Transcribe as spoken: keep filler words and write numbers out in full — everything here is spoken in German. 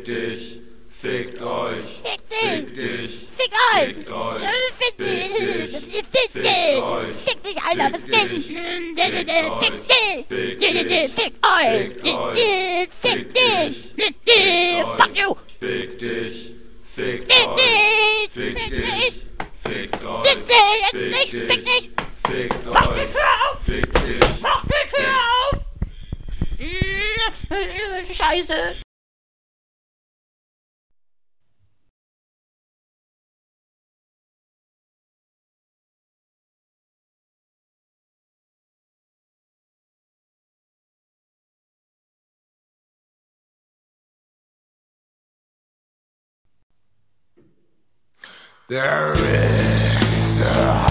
Fick dich, fickt euch, Fick fick dich. dich, Fick euch. fickt euch, Fick dich. Fick Fick Fick dich. euch. Fick dich, Alter. Fick Fick dich. dich. Fick Fick Fick dich. dich. Fick euch. Fickt Fick euch. dich. Fick Fick dich. dich. Fick dich. Fickt Fuck you. euch. Fick dich, fickt Fick euch, dich. fick Fick dich, dich. fickt euch, Fick dich. Jetzt nicht. dich, Fick dich. fickt Mach euch, mich hör auf. fick dich, Mach mich hör auf. Mm, Scheiße. There is a